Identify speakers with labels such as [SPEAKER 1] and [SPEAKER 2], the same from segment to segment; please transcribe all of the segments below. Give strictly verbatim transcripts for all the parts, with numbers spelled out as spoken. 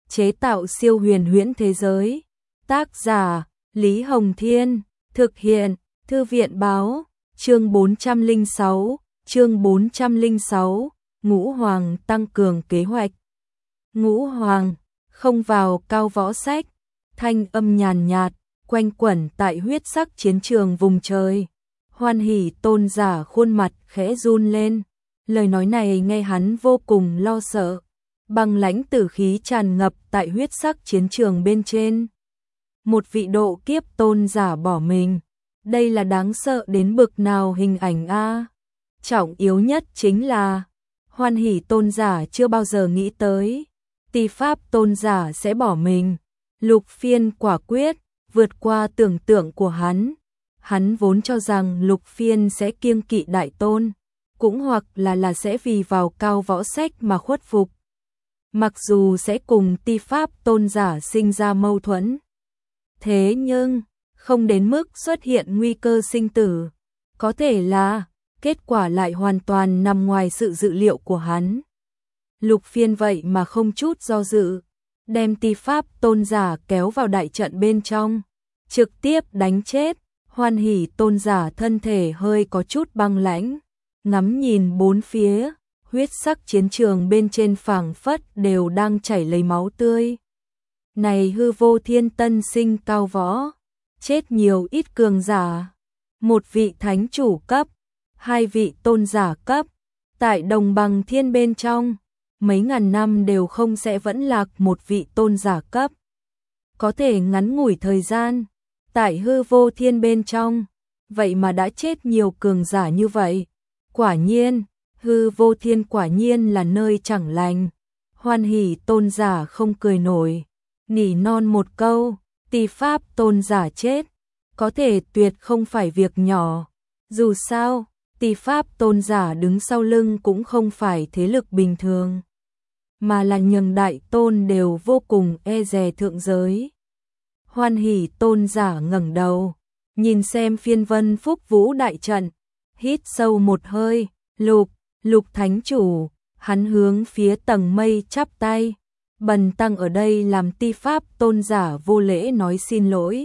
[SPEAKER 1] chế tạo siêu huyền huyễn thế giới. Tác giả Lý Hồng Thiên, thực hiện Thư viện Báo, chương bốn trăm lẻ sáu, chương bốn trăm lẻ sáu, Ngũ Hoàng tăng cường kế hoạch. Ngũ Hoàng, không vào cao võ sách, thanh âm nhàn nhạt, quanh quẩn tại huyết sắc chiến trường vùng trời. Hoan Hỷ Tôn giả khuôn mặt khẽ run lên, lời nói này nghe hắn vô cùng lo sợ. Băng lãnh tử khí tràn ngập tại huyết sắc chiến trường bên trên. Một vị độ kiếp tôn giả bỏ mình, đây là đáng sợ đến bực nào hình ảnh a. Trọng yếu nhất chính là Hoan Hỷ tôn giả chưa bao giờ nghĩ tới Tỳ Pháp tôn giả sẽ bỏ mình. Lục Phiên quả quyết vượt qua tưởng tượng của hắn. Hắn vốn cho rằng Lục Phiên sẽ kiêng kỵ đại tôn, cũng hoặc là là sẽ vì vào cao võ sách mà khuất phục. Mặc dù sẽ cùng Tỳ Pháp tôn giả sinh ra mâu thuẫn, thế nhưng không đến mức xuất hiện nguy cơ sinh tử. Có thể là kết quả lại hoàn toàn nằm ngoài sự dự liệu của hắn. Lục Phiên vậy mà không chút do dự, đem Tỳ Pháp tôn giả kéo vào đại trận bên trong, trực tiếp đánh chết. Hoan Hỷ tôn giả thân thể hơi có chút băng lãnh, ngắm nhìn bốn phía, huyết sắc chiến trường bên trên phảng phất đều đang chảy lấy máu tươi. Này hư vô thiên tân sinh cao võ, chết nhiều ít cường giả, một vị thánh chủ cấp, hai vị tôn giả cấp, tại đồng bằng thiên bên trong, mấy ngàn năm đều không sẽ vẫn lạc một vị tôn giả cấp. Có thể ngắn ngủi thời gian, tại hư vô thiên bên trong, vậy mà đã chết nhiều cường giả như vậy. Quả nhiên, hư vô thiên quả nhiên là nơi chẳng lành. Hoan Hỷ tôn giả không cười nổi, nỉ non một câu, Tỳ Pháp tôn giả chết, có thể tuyệt không phải việc nhỏ. Dù sao, Tỳ Pháp tôn giả đứng sau lưng cũng không phải thế lực bình thường, mà là nhường đại tôn đều vô cùng e dè thượng giới. Hoan Hỷ tôn giả ngẩng đầu, nhìn xem phiên vân phúc vũ đại trận, hít sâu một hơi. Lục, lục thánh chủ, hắn hướng phía tầng mây chắp tay. Bần tăng ở đây làm Tỳ Pháp tôn giả vô lễ nói xin lỗi.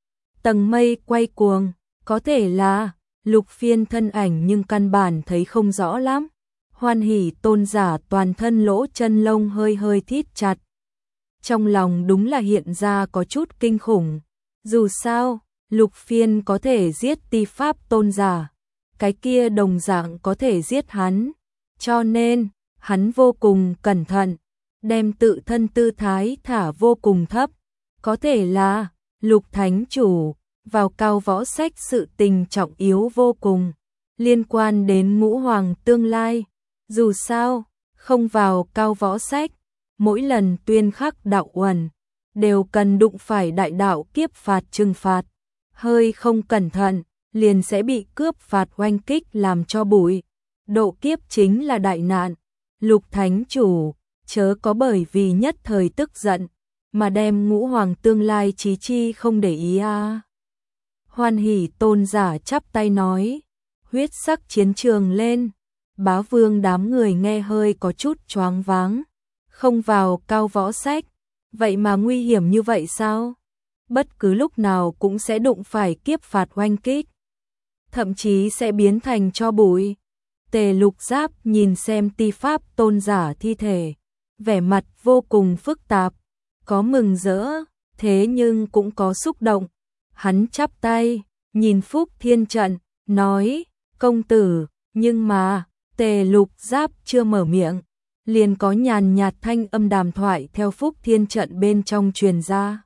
[SPEAKER 1] Tầng mây quay cuồng, có thể là Lục Phiên thân ảnh nhưng căn bản thấy không rõ lắm. Hoan Hỷ tôn giả toàn thân lỗ chân lông hơi hơi thít chặt. Trong lòng đúng là hiện ra có chút kinh khủng. Dù sao, Lục Phiên có thể giết Tỳ Pháp tôn giả, cái kia đồng dạng có thể giết hắn. Cho nên, hắn vô cùng cẩn thận, đem tự thân tư thái thả vô cùng thấp. Có thể là Lục thánh chủ vào cao võ sách sự tình trọng yếu vô cùng, liên quan đến Ngũ Hoàng tương lai. Dù sao, không vào cao võ sách, mỗi lần tuyên khắc đạo uẩn đều cần đụng phải đại đạo kiếp phạt trừng phạt. Hơi không cẩn thận, liền sẽ bị cướp phạt oanh kích làm cho bụi. Độ kiếp chính là đại nạn. Lục thánh chủ, chớ có bởi vì nhất thời tức giận mà đem Ngũ Hoàng tương lai chí chi không để ý a. À. Hoan Hỷ tôn giả chắp tay nói, huyết sắc chiến trường lên. Bá vương đám người nghe hơi có chút choáng váng. Không vào cao võ sách, vậy mà nguy hiểm như vậy sao? Bất cứ lúc nào cũng sẽ đụng phải kiếp phạt oanh kích, thậm chí sẽ biến thành tro bụi. Tề Lục Giáp nhìn xem Tỳ Pháp tôn giả thi thể, vẻ mặt vô cùng phức tạp, có mừng rỡ, thế nhưng cũng có xúc động. Hắn chắp tay, nhìn Phúc Thiên trận, nói, công tử, nhưng mà, Tề Lục Giáp chưa mở miệng, liền có nhàn nhạt thanh âm đàm thoại theo Phúc Thiên trận bên trong truyền ra.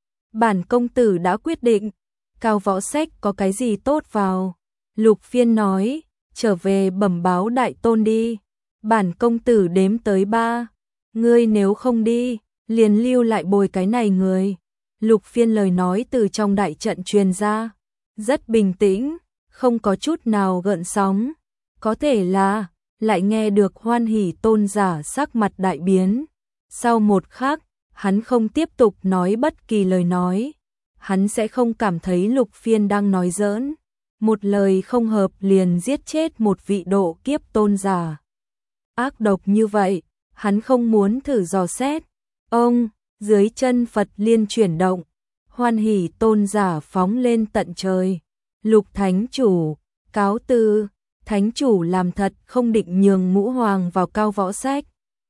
[SPEAKER 1] Bản công tử đã quyết định, cao võ sách có cái gì tốt vào. Lục Phiên nói, trở về bẩm báo đại tôn đi. Bản công tử đếm tới ba, ngươi nếu không đi, liền lưu lại bồi cái này người. Lục Phiên lời nói từ trong đại trận truyền ra, rất bình tĩnh, không có chút nào gợn sóng. Có thể là lại nghe được Hoan Hỷ tôn giả sắc mặt đại biến. Sau một khắc, hắn không tiếp tục nói bất kỳ lời nói. Hắn sẽ không cảm thấy Lục Phiên đang nói giỡn. Một lời không hợp liền giết chết một vị độ kiếp tôn giả. Ác độc như vậy, hắn không muốn thử dò xét. Ông, dưới chân Phật liên chuyển động, hoan hỷ tôn giả phóng lên tận trời. Lục thánh chủ, cáo từ, thánh chủ làm thật không định nhường Ngũ Hoàng vào cao võ sách.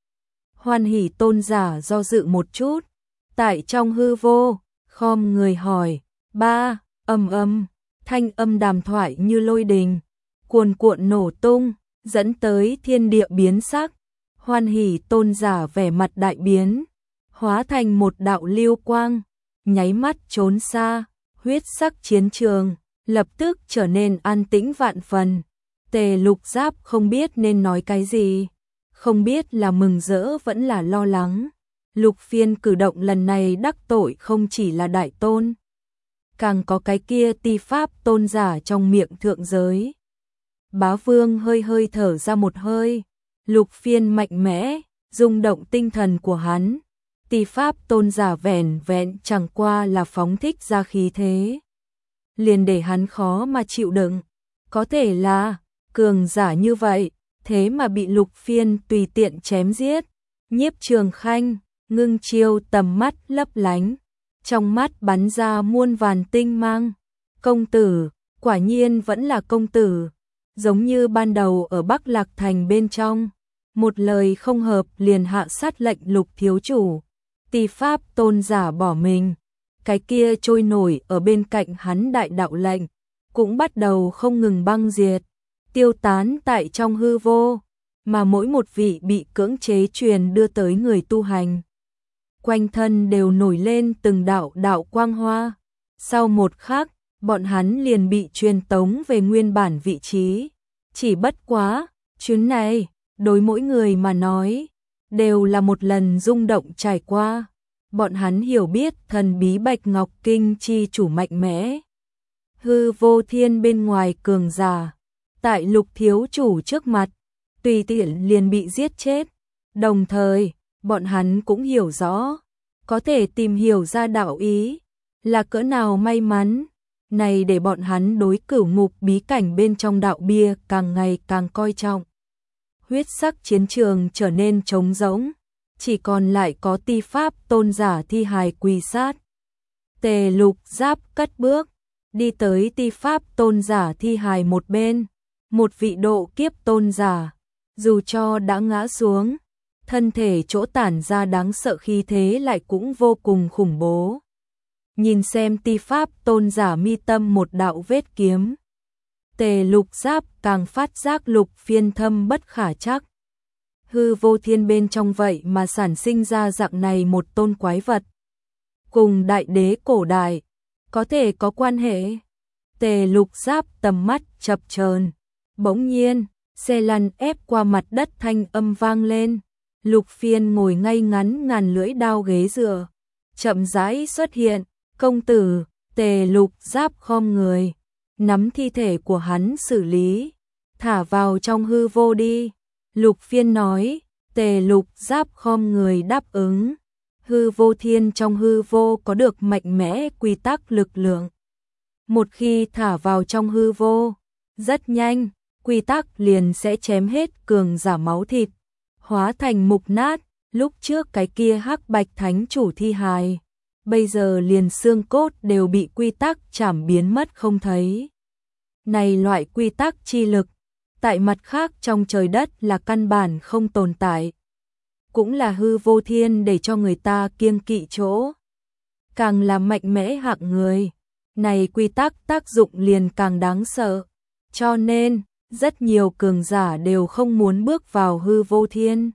[SPEAKER 1] Hoan hỷ tôn giả do dự một chút, tại trong hư vô, khom người hỏi, ba, ầm ầm, thanh âm đàm thoại như lôi đình, cuồn cuộn nổ tung, dẫn tới thiên địa biến sắc. Hoan hỷ tôn giả vẻ mặt đại biến, hóa thành một đạo lưu quang, nháy mắt trốn xa, huyết sắc chiến trường lập tức trở nên an tĩnh vạn phần. Tề Lục Giáp không biết nên nói cái gì, không biết là mừng rỡ vẫn là lo lắng. Lục Phiên cử động lần này đắc tội không chỉ là đại tôn, càng có cái kia ti pháp tôn giả trong miệng thượng giới. Bá Vương hơi hơi thở ra một hơi, Lục Phiên mạnh mẽ, rung động tinh thần của hắn. Ti pháp tôn giả vẻn vẹn chẳng qua là phóng thích ra khí thế, liền để hắn khó mà chịu đựng. Có thể là cường giả như vậy, thế mà bị Lục Phiên tùy tiện chém giết. Nhiếp Trường Khanh ngưng chiêu, tầm mắt lấp lánh, trong mắt bắn ra muôn vàn tinh mang. Công tử, quả nhiên vẫn là công tử, giống như ban đầu ở Bắc Lạc Thành bên trong, một lời không hợp liền hạ sát lệnh Lục thiếu chủ. Ti pháp tôn giả bỏ mình, cái kia trôi nổi ở bên cạnh hắn đại đạo lệnh cũng bắt đầu không ngừng băng diệt, tiêu tán tại trong hư vô, mà mỗi một vị bị cưỡng chế truyền đưa tới người tu hành, quanh thân đều nổi lên từng đạo đạo quang hoa. Sau một khắc, bọn hắn liền bị truyền tống về nguyên bản vị trí. Chỉ bất quá, chuyến này, đối mỗi người mà nói, đều là một lần rung động trải qua. Bọn hắn hiểu biết thần bí Bạch Ngọc Kinh chi chủ mạnh mẽ, hư vô thiên bên ngoài cường giả, tại Lục thiếu chủ trước mặt, tùy tiện liền bị giết chết. Đồng thời, bọn hắn cũng hiểu rõ, có thể tìm hiểu ra đạo ý, là cỡ nào may mắn. Này để bọn hắn đối cửu ngục bí cảnh bên trong đạo bia càng ngày càng coi trọng. Huyết sắc chiến trường trở nên trống rỗng, chỉ còn lại có ti pháp tôn giả thi hài quỳ sát. Tề Lục Giáp cất bước, đi tới ti pháp tôn giả thi hài một bên, một vị độ kiếp tôn giả, dù cho đã ngã xuống, thân thể chỗ tản ra đáng sợ khí thế lại cũng vô cùng khủng bố. Nhìn xem ti pháp tôn giả mi tâm một đạo vết kiếm, Tề Lục Giáp càng phát giác Lục Phiên thâm bất khả trắc. Hư vô thiên bên trong vậy mà sản sinh ra dạng này một tôn quái vật, cùng đại đế cổ đại có thể có quan hệ. Tề Lục Giáp tầm mắt chập chờn, bỗng nhiên xe lăn ép qua mặt đất thanh âm vang lên. Lục Phiên ngồi ngay ngắn ngàn lưỡi đao ghế dựa, chậm rãi xuất hiện. Công tử. Tề Lục Giáp khom người, nắm thi thể của hắn xử lý, thả vào trong hư vô đi. Lục Phiên nói. Tề Lục Giáp khom người đáp ứng. Hư vô thiên trong hư vô có được mạnh mẽ quy tắc lực lượng, một khi thả vào trong hư vô, rất nhanh quy tắc liền sẽ chém hết cường giả máu thịt, hóa thành mục nát. Lúc trước cái kia hắc bạch thánh chủ thi hài, bây giờ liền xương cốt đều bị quy tắc chảm biến mất không thấy. Này loại quy tắc chi lực, tại mặt khác trong trời đất là căn bản không tồn tại, cũng là hư vô thiên để cho người ta kiêng kỵ chỗ. Càng là mạnh mẽ hạng người, này quy tắc tác dụng liền càng đáng sợ, cho nên rất nhiều cường giả đều không muốn bước vào hư vô thiên.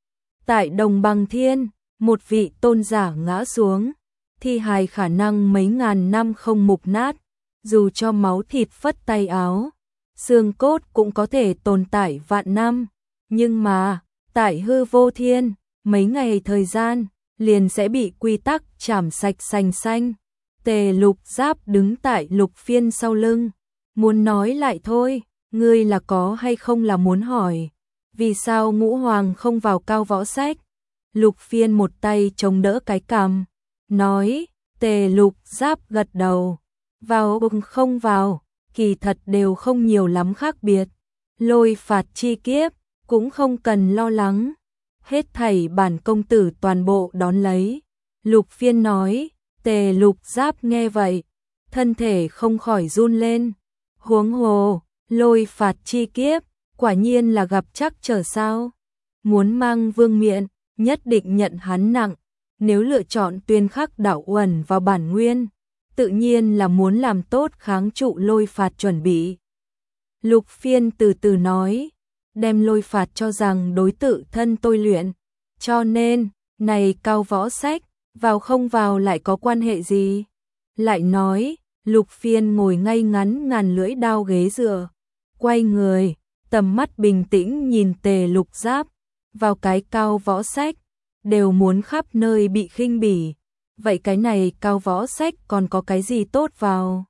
[SPEAKER 1] Tại Đồng Bằng Thiên, một vị tôn giả ngã xuống, thi hài khả năng mấy ngàn năm không mục nát, dù cho máu thịt phất tay áo, xương cốt cũng có thể tồn tại vạn năm. Nhưng mà, tại hư vô thiên, mấy ngày thời gian, liền sẽ bị quy tắc chảm sạch sành xanh. Tề Lục Giáp đứng tại Lục Phiên sau lưng, muốn nói lại thôi, ngươi là có hay không là muốn hỏi, vì sao Ngũ Hoàng không vào cao võ sách? Lục Phiên một tay chống đỡ cái cằm, nói. Tề Lục Giáp gật đầu, vào không vào, kỳ thật đều không nhiều lắm khác biệt. Lôi phạt chi kiếp, cũng không cần lo lắng, hết thảy bản công tử toàn bộ đón lấy. Lục Phiên nói. Tề Lục Giáp nghe vậy, thân thể không khỏi run lên. Huống hồ, lôi phạt chi kiếp, quả nhiên là gặp chắc trở sao. Muốn mang vương miện, nhất định nhận hắn nặng. Nếu lựa chọn tuyên khắc đạo uẩn vào bản nguyên, tự nhiên là muốn làm tốt kháng trụ lôi phạt chuẩn bị. Lục Phiên từ từ nói, đem lôi phạt cho rằng đối tự thân tôi luyện. Cho nên, này cao võ sách, vào không vào lại có quan hệ gì? Lại nói, Lục Phiên ngồi ngay ngắn ngàn lưỡi đao ghế dựa, quay người, tầm mắt bình tĩnh nhìn Tề Lục Giáp, vào cái cao võ sách, đều muốn khắp nơi bị khinh bỉ. Vậy cái này cao võ sách còn có cái gì tốt vào?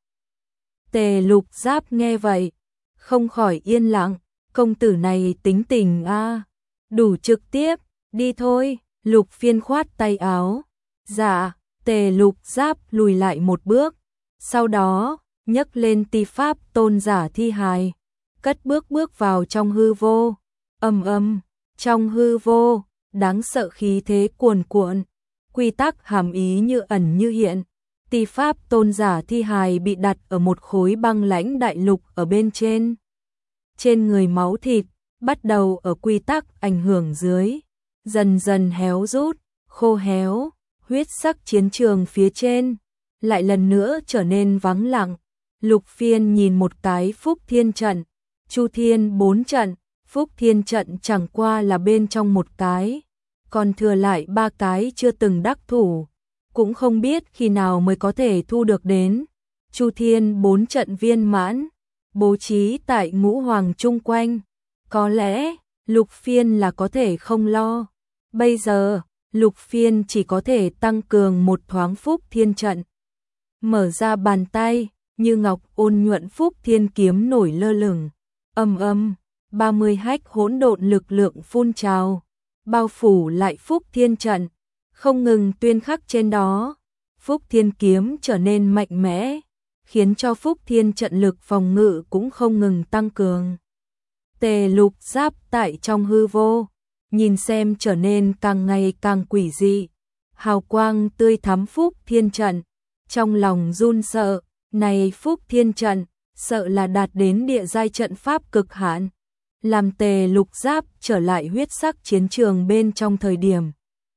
[SPEAKER 1] Tề Lục Giáp nghe vậy, không khỏi yên lặng, công tử này tính tình a, đủ trực tiếp, đi thôi. Lục Phiên khoát tay áo. Dạ. Tề Lục Giáp lùi lại một bước, sau đó nhấc lên ti pháp tôn giả thi hài, cất bước bước vào trong hư vô. Ầm ầm, trong hư vô, đáng sợ khí thế cuồn cuộn, quy tắc hàm ý như ẩn như hiện. Ti pháp tôn giả thi hài bị đặt ở một khối băng lãnh đại lục ở bên trên. Trên người máu thịt bắt đầu ở quy tắc ảnh hưởng dưới, dần dần héo rút, khô héo. Huyết sắc chiến trường phía trên lại lần nữa trở nên vắng lặng. Lục Phiên nhìn một cái Phúc Thiên trận, Chu Thiên bốn trận, Phúc Thiên trận chẳng qua là bên trong một cái, còn thừa lại ba cái chưa từng đắc thủ, cũng không biết khi nào mới có thể thu được đến. Chu Thiên bốn trận viên mãn, bố trí tại ngũ hoàng chung quanh, có lẽ Lục Phiên là có thể không lo. Bây giờ Lục Phiên chỉ có thể tăng cường một thoáng Phúc Thiên trận. Mở ra bàn tay, như ngọc ôn nhuận Phúc Thiên kiếm nổi lơ lửng. Ầm ầm, ba mươi hách hỗn độn lực lượng phun trào, bao phủ lại Phúc Thiên trận, không ngừng tuyên khắc trên đó. Phúc Thiên kiếm trở nên mạnh mẽ, khiến cho Phúc Thiên trận lực phòng ngự cũng không ngừng tăng cường. Tề Lục Giáp tại trong hư vô, nhìn xem trở nên càng ngày càng quỷ dị. Hào quang tươi thắm Phúc Thiên trận, trong lòng run sợ, này Phúc Thiên trận, sợ là đạt đến địa giai trận pháp cực hạn. Làm Tề Lục Giáp trở lại huyết sắc chiến trường bên trong thời điểm,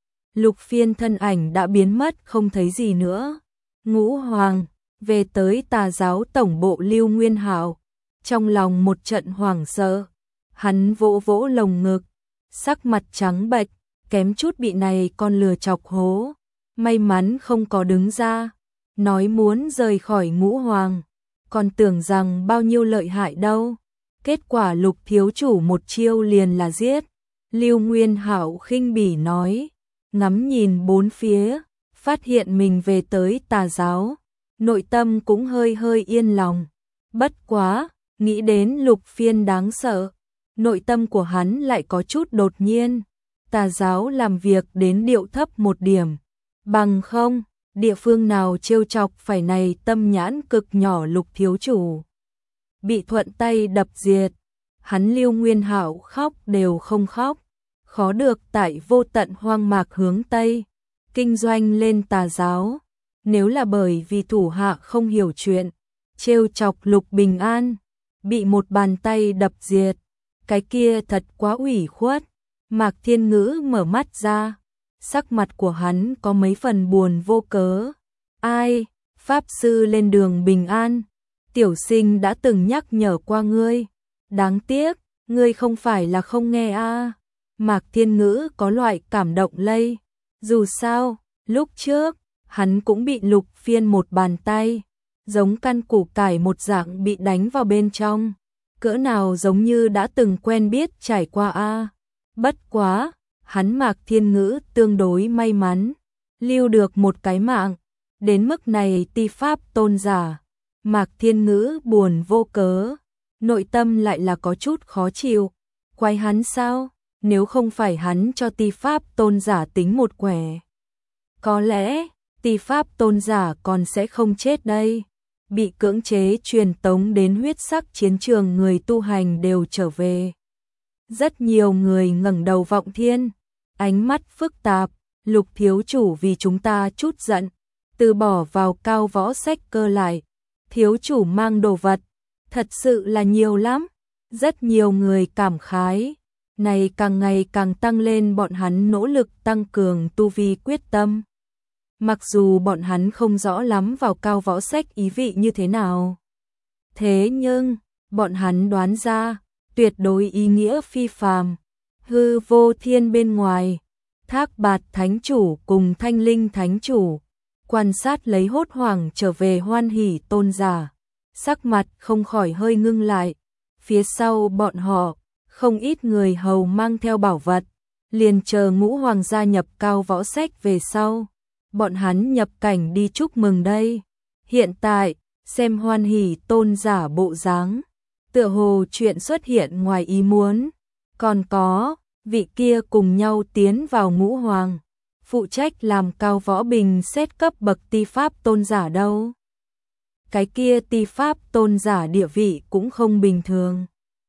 [SPEAKER 1] Lục Phiên thân ảnh đã biến mất không thấy gì nữa. Ngũ Hoàng về tới Tà giáo tổng bộ Lưu Nguyên Hạo, trong lòng một trận hoảng sợ, hắn vỗ vỗ lồng ngực, sắc mặt trắng bệch, kém chút bị này con lừa chọc hố. May mắn không có đứng ra, nói muốn rời khỏi Ngũ Hoàng, còn tưởng rằng bao nhiêu lợi hại đâu. Kết quả Lục thiếu chủ một chiêu liền là giết. Lưu Nguyên Hạo khinh bỉ nói, ngắm nhìn bốn phía, phát hiện mình về tới Tà giáo, nội tâm cũng hơi hơi yên lòng. Bất quá, nghĩ đến Lục Phiên đáng sợ, nội tâm của hắn lại có chút đột nhiên. Tà giáo làm việc đến điệu thấp một điểm, bằng không, địa phương nào trêu chọc phải này tâm nhãn cực nhỏ Lục thiếu chủ, bị thuận tay đập diệt. Hắn Lưu Nguyên Hạo khóc đều không khóc, khó được tại vô tận hoang mạc hướng Tây, kinh doanh lên Tà giáo. Nếu là bởi vì thủ hạ không hiểu chuyện, trêu chọc Lục Bình An, bị một bàn tay đập diệt, cái kia thật quá ủy khuất. Mạc Thiên Ngữ mở mắt ra, sắc mặt của hắn có mấy phần buồn vô cớ. Ai, Pháp sư lên đường bình an, tiểu sinh đã từng nhắc nhở qua ngươi, đáng tiếc, ngươi không phải là không nghe a. À. Mạc Thiên Ngữ có loại cảm động lây, dù sao, lúc trước, hắn cũng bị Lục Phiên một bàn tay, giống căn củ cải một dạng bị đánh vào bên trong, cỡ nào giống như đã từng quen biết trải qua a. À. Bất quá, hắn Mạc Thiên Ngữ tương đối may mắn, lưu được một cái mạng, đến mức này ti pháp tôn giả. Mạc Thiên Ngữ buồn vô cớ, nội tâm lại là có chút khó chịu, quái hắn sao, nếu không phải hắn cho ti pháp tôn giả tính một quẻ, có lẽ ti pháp tôn giả còn sẽ không chết đây. Bị cưỡng chế truyền tống đến huyết sắc chiến trường người tu hành đều trở về. Rất nhiều người ngẩng đầu vọng thiên, ánh mắt phức tạp, Lục thiếu chủ vì chúng ta chút giận, từ bỏ vào Cao Võ Sách Cơ lại. Thiếu chủ mang đồ vật, thật sự là nhiều lắm. Rất nhiều người cảm khái, này càng ngày càng tăng lên bọn hắn nỗ lực tăng cường tu vi quyết tâm. Mặc dù bọn hắn không rõ lắm vào Cao Võ Sách ý vị như thế nào. Thế nhưng, bọn hắn đoán ra, tuyệt đối ý nghĩa phi phàm. Hư Vô Thiên bên ngoài, Thác Bạt Thánh Chủ cùng Thanh Linh Thánh Chủ, quan sát lấy hốt hoảng trở về Hoan Hỷ tôn giả. Sắc mặt không khỏi hơi ngưng lại, phía sau bọn họ, không ít người hầu mang theo bảo vật, liền chờ Ngũ Hoàng gia nhập Cao Võ Sách về sau. Bọn hắn nhập cảnh đi chúc mừng đây. Hiện tại, xem Hoan Hỷ tôn giả bộ dáng, tựa hồ chuyện xuất hiện ngoài ý muốn. Còn có, vị kia cùng nhau tiến vào Ngũ Hoàng, phụ trách làm Cao Võ Bình xét cấp bậc ti pháp tôn giả đâu. Cái kia ti pháp tôn giả địa vị cũng không bình thường.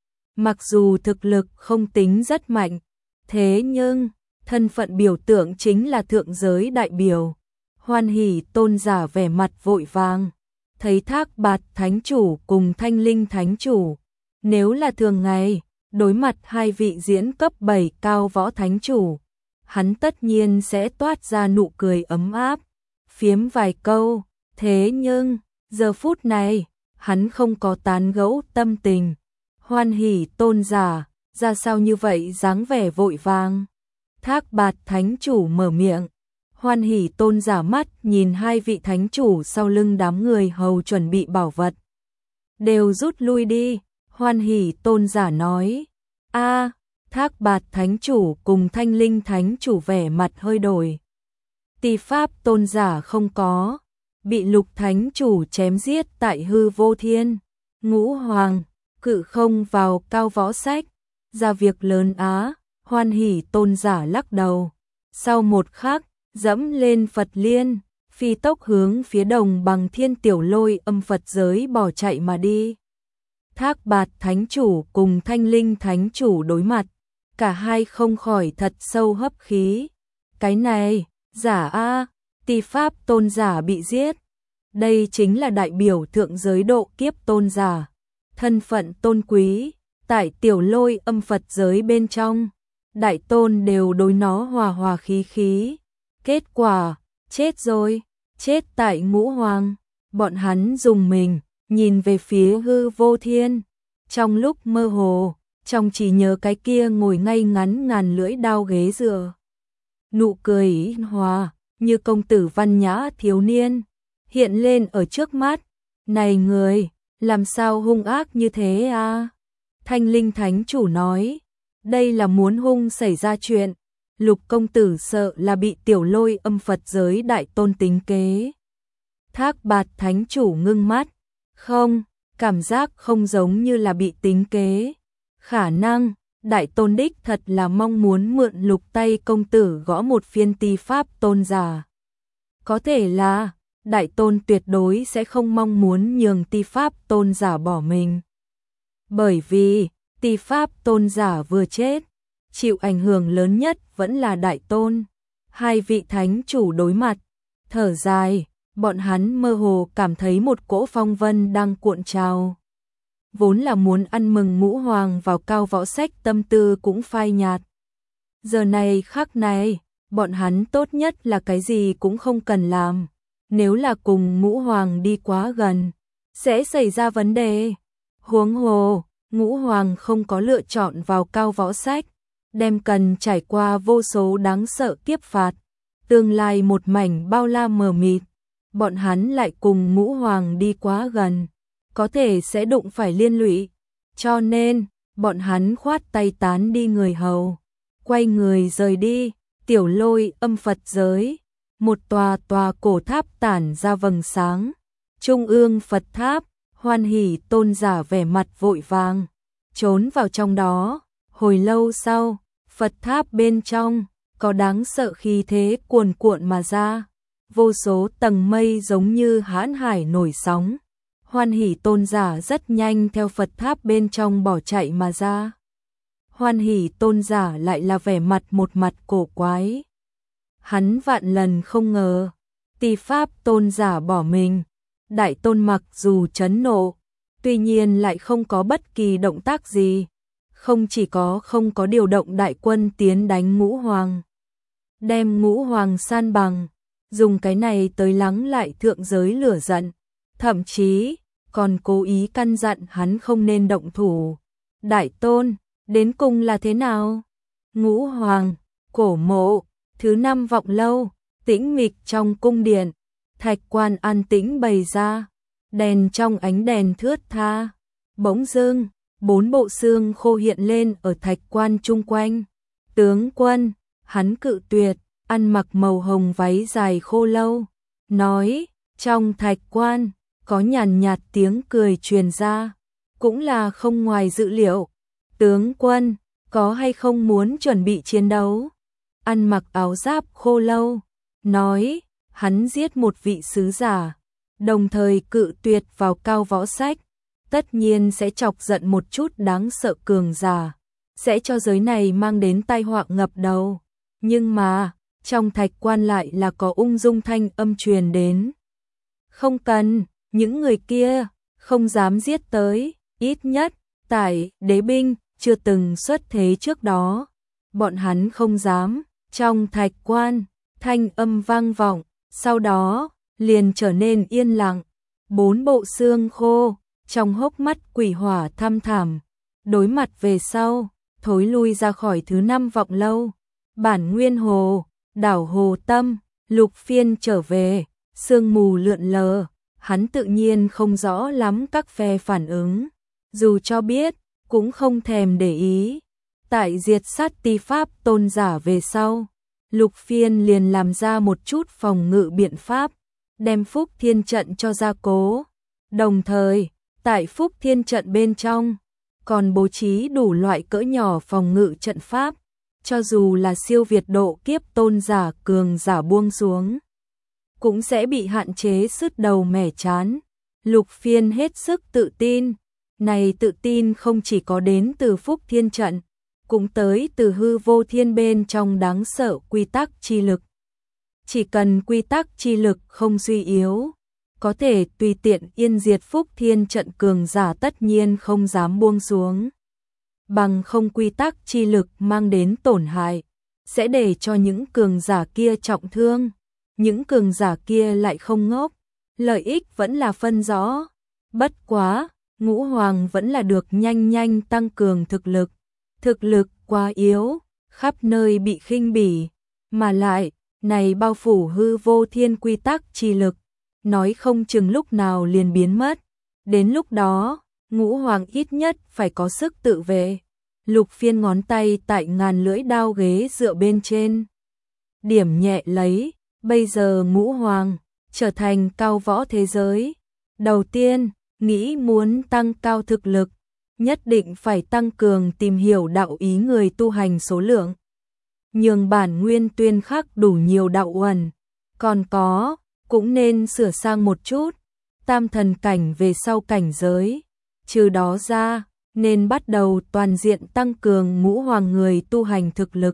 [SPEAKER 1] Mặc dù thực lực không tính rất mạnh, thế nhưng, thân phận biểu tượng chính là thượng giới đại biểu. Hoan Hỷ tôn giả vẻ mặt vội vàng, thấy Thác Bạt Thánh Chủ cùng Thanh Linh Thánh Chủ. Nếu là thường ngày, đối mặt hai vị diễn cấp bảy Cao Võ Thánh Chủ, hắn tất nhiên sẽ toát ra nụ cười ấm áp, phiếm vài câu. Thế nhưng, giờ phút này, hắn không có tán gẫu tâm tình. Hoan Hỷ tôn giả, ra sao như vậy dáng vẻ vội vàng. Thác Bạt Thánh Chủ mở miệng. Hoan Hỷ tôn giả mắt nhìn hai vị thánh chủ sau lưng đám người hầu chuẩn bị bảo vật. Đều rút lui đi, Hoan Hỷ tôn giả nói. A, Thác Bạt Thánh Chủ cùng Thanh Linh Thánh Chủ vẻ mặt hơi đổi. Ti pháp tôn giả không có, bị Lục Thánh Chủ chém giết tại Hư Vô Thiên. Ngũ Hoàng, cự không vào Cao Võ Sách, ra việc lớn á. Hoan Hỷ tôn giả lắc đầu. Sau một khắc, dẫm lên Phật Liên, phi tốc hướng phía Đồng Bằng Thiên Tiểu Lôi âm Phật giới bỏ chạy mà đi. Thác Bạt Thánh Chủ cùng Thanh Linh Thánh Chủ đối mặt, cả hai không khỏi thật sâu hấp khí. Cái này, giả a, ti pháp tôn giả bị giết. Đây chính là đại biểu thượng giới độ kiếp tôn giả, thân phận tôn quý, tại Tiểu Lôi âm Phật giới bên trong, đại tôn đều đối nó hòa hòa khí khí. Kết quả, chết rồi, chết tại Ngũ Hoàng. Bọn hắn dùng mình, nhìn về phía Hư Vô Thiên. Trong lúc mơ hồ, trong chỉ nhớ cái kia ngồi ngay ngắn ngàn lưỡi đao ghế dựa. Nụ cười hòa, như công tử văn nhã thiếu niên, hiện lên ở trước mắt. Này người, làm sao hung ác như thế à? Thanh Linh Thánh Chủ nói, đây là muốn hung xảy ra chuyện. Lục công tử sợ là bị Tiểu Lôi âm Phật giới đại tôn tính kế. Thác Bạt Thánh Chủ ngưng mắt, không, cảm giác không giống như là bị tính kế. Khả năng, đại tôn đích thật là mong muốn mượn lục tay công tử gõ một phiên ti pháp tôn giả. Có thể là, đại tôn tuyệt đối sẽ không mong muốn nhường ti pháp tôn giả bỏ mình. Bởi vì, ti pháp tôn giả vừa chết, chịu ảnh hưởng lớn nhất vẫn là đại tôn. Hai vị thánh chủ đối mặt, thở dài, bọn hắn mơ hồ cảm thấy một cỗ phong vân đang cuộn trào. Vốn là muốn ăn mừng Ngũ Hoàng vào Cao Võ Sách tâm tư cũng phai nhạt. Giờ này khắc này, bọn hắn tốt nhất là cái gì cũng không cần làm. Nếu là cùng Ngũ Hoàng đi quá gần, sẽ xảy ra vấn đề. Huống hồ, Ngũ Hoàng không có lựa chọn vào Cao Võ Sách, đem cần trải qua vô số đáng sợ kiếp phạt, tương lai một mảnh bao la mờ mịt. Bọn hắn lại cùng Ngũ Hoàng đi quá gần, có thể sẽ đụng phải liên lụy. Cho nên, bọn hắn khoát tay tán đi người hầu, quay người rời đi. Tiểu Lôi âm Phật giới, một tòa tòa cổ tháp tản ra vầng sáng. Trung ương Phật tháp, Hoan Hỷ tôn giả vẻ mặt vội vàng, trốn vào trong đó. Hồi lâu sau, Phật tháp bên trong, có đáng sợ khí thế cuồn cuộn mà ra. Vô số tầng mây giống như hãn hải nổi sóng. Hoan Hỷ tôn giả rất nhanh theo Phật tháp bên trong bỏ chạy mà ra. Hoan Hỷ tôn giả lại là vẻ mặt một mặt cổ quái. Hắn vạn lần không ngờ, Ti Pháp tôn giả bỏ mình. Đại tôn mặc dù chấn nộ, tuy nhiên lại không có bất kỳ động tác gì. Không chỉ có không có điều động đại quân tiến đánh Ngũ Hoàng, đem Ngũ Hoàng san bằng, dùng cái này tới lắng lại thượng giới lửa giận, thậm chí còn cố ý căn dặn hắn không nên động thủ. Đại tôn, đến cùng là thế nào? Ngũ Hoàng, cổ mộ, thứ năm vọng lâu, tĩnh mịch trong cung điện, thạch quan an tĩnh bày ra, đèn trong ánh đèn thướt tha. Bỗng dưng, bốn bộ xương khô hiện lên ở thạch quan chung quanh. Tướng quân, hắn cự tuyệt, ăn mặc màu hồng váy dài khô lâu, nói, trong thạch quan, có nhàn nhạt tiếng cười truyền ra, cũng là không ngoài dự liệu. Tướng quân, có hay không muốn chuẩn bị chiến đấu? Ăn mặc áo giáp khô lâu, nói, hắn giết một vị sứ giả, đồng thời cự tuyệt vào cao võ sách, tất nhiên sẽ chọc giận một chút đáng sợ cường giả, sẽ cho giới này mang đến tai họa ngập đầu. Nhưng mà, trong thạch quan lại là có ung dung thanh âm truyền đến. Không cần, những người kia, không dám giết tới, ít nhất, tại đế binh, chưa từng xuất thế trước đó. Bọn hắn không dám, trong thạch quan, thanh âm vang vọng, sau đó, liền trở nên yên lặng. Bốn bộ xương khô, trong hốc mắt quỷ hỏa thăm thẳm, đối mặt về sau, thối lui ra khỏi thứ năm vọng lâu. Bản nguyên hồ, đảo hồ tâm, Lục Phiên trở về, sương mù lượn lờ, hắn tự nhiên không rõ lắm các phe phản ứng, dù cho biết, cũng không thèm để ý. Tại diệt sát Ti Pháp tôn giả về sau, Lục Phiên liền làm ra một chút phòng ngự biện pháp, đem Phúc Thiên trận cho gia cố. Đồng thời, tại Phúc Thiên trận bên trong, còn bố trí đủ loại cỡ nhỏ phòng ngự trận pháp, cho dù là siêu việt độ kiếp tôn giả cường giả buông xuống, cũng sẽ bị hạn chế sứt đầu mẻ chán. Lục Phiên hết sức tự tin, này tự tin không chỉ có đến từ Phúc Thiên trận, cũng tới từ hư vô thiên bên trong đáng sợ quy tắc chi lực. Chỉ cần quy tắc chi lực không suy yếu, có thể tùy tiện yên diệt Phúc Thiên trận cường giả tất nhiên không dám buông xuống. Bằng không quy tắc chi lực mang đến tổn hại, sẽ để cho những cường giả kia trọng thương. Những cường giả kia lại không ngốc, lợi ích vẫn là phân rõ. Bất quá, Ngũ Hoàng vẫn là được nhanh nhanh tăng cường thực lực. Thực lực quá yếu, khắp nơi bị khinh bỉ, mà lại, này bao phủ hư vô thiên quy tắc chi lực, nói không chừng lúc nào liền biến mất. Đến lúc đó, Ngũ Hoàng ít nhất phải có sức tự vệ. Lục Phiên ngón tay tại ngàn lưỡi đao ghế dựa bên trên, điểm nhẹ lấy. Bây giờ Ngũ Hoàng trở thành cao võ thế giới. Đầu tiên, nghĩ muốn tăng cao thực lực, nhất định phải tăng cường tìm hiểu đạo ý người tu hành số lượng. Nhường bản nguyên tuyên khắc đủ nhiều đạo uẩn. Còn có, cũng nên sửa sang một chút, tam thần cảnh về sau cảnh giới. Trừ đó ra, nên bắt đầu toàn diện tăng cường Ngũ Hoàng người tu hành thực lực.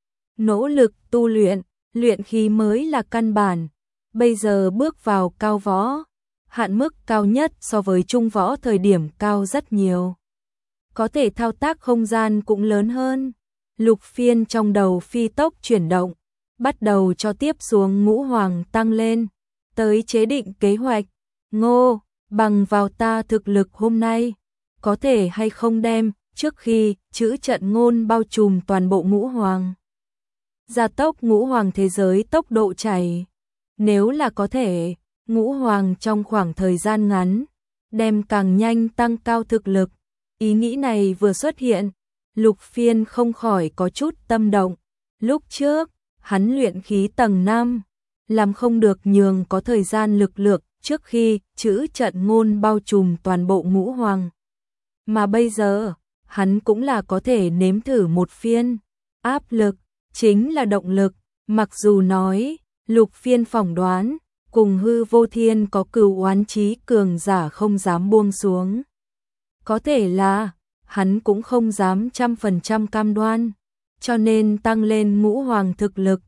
[SPEAKER 1] Nỗ lực tu luyện, luyện khí mới là căn bản. Bây giờ bước vào cao võ, hạn mức cao nhất so với trung võ thời điểm cao rất nhiều. Có thể thao tác không gian cũng lớn hơn. Lục Phiên trong đầu phi tốc chuyển động, bắt đầu cho tiếp xuống Ngũ Hoàng tăng lên, tới chế định kế hoạch. Ngô, bằng vào ta thực lực hôm nay, có thể hay không đem, trước khi chữ trận ngôn bao trùm toàn bộ Ngũ Hoàng. Gia tốc Ngũ Hoàng thế giới tốc độ chảy. Nếu là có thể, Ngũ Hoàng trong khoảng thời gian ngắn, đem càng nhanh tăng cao thực lực. Ý nghĩ này vừa xuất hiện, Lục Phiên không khỏi có chút tâm động. Lúc trước, hắn luyện khí tầng năm, làm không được nhường có thời gian lực lượng trước khi chữ trận ngôn bao trùm toàn bộ Ngũ Hoàng. Mà bây giờ, hắn cũng là có thể nếm thử một phiên. Áp lực chính là động lực, mặc dù nói, Lục Phiên phỏng đoán, cùng hư vô thiên có cừu oán chí cường giả không dám buông xuống. Có thể là, hắn cũng không dám trăm phần trăm cam đoan, cho nên tăng lên Ngũ Hoàng thực lực,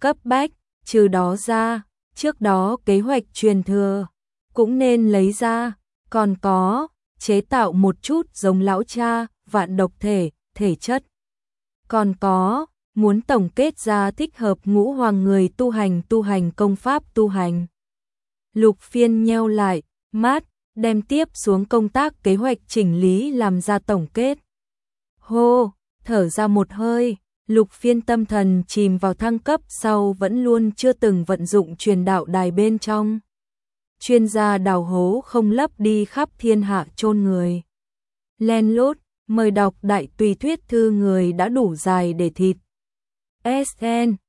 [SPEAKER 1] cấp bách, trừ đó ra, trước đó kế hoạch truyền thừa cũng nên lấy ra, còn có chế tạo một chút giống lão cha, vạn độc thể, thể chất. Còn có, muốn tổng kết ra thích hợp ngũ hoàng người tu hành tu hành công pháp tu hành. Lục Phiên nheo lại, mắt, đem tiếp xuống công tác kế hoạch chỉnh lý làm ra tổng kết. Hô, thở ra một hơi, Lục Phiên tâm thần chìm vào thăng cấp sau vẫn luôn chưa từng vận dụng truyền đạo đài bên trong. Chuyên gia đào hố không lấp đi khắp thiên hạ chôn người. Len lút, mời đọc đại tùy thuyết thư người đã đủ dài để thịt. ét en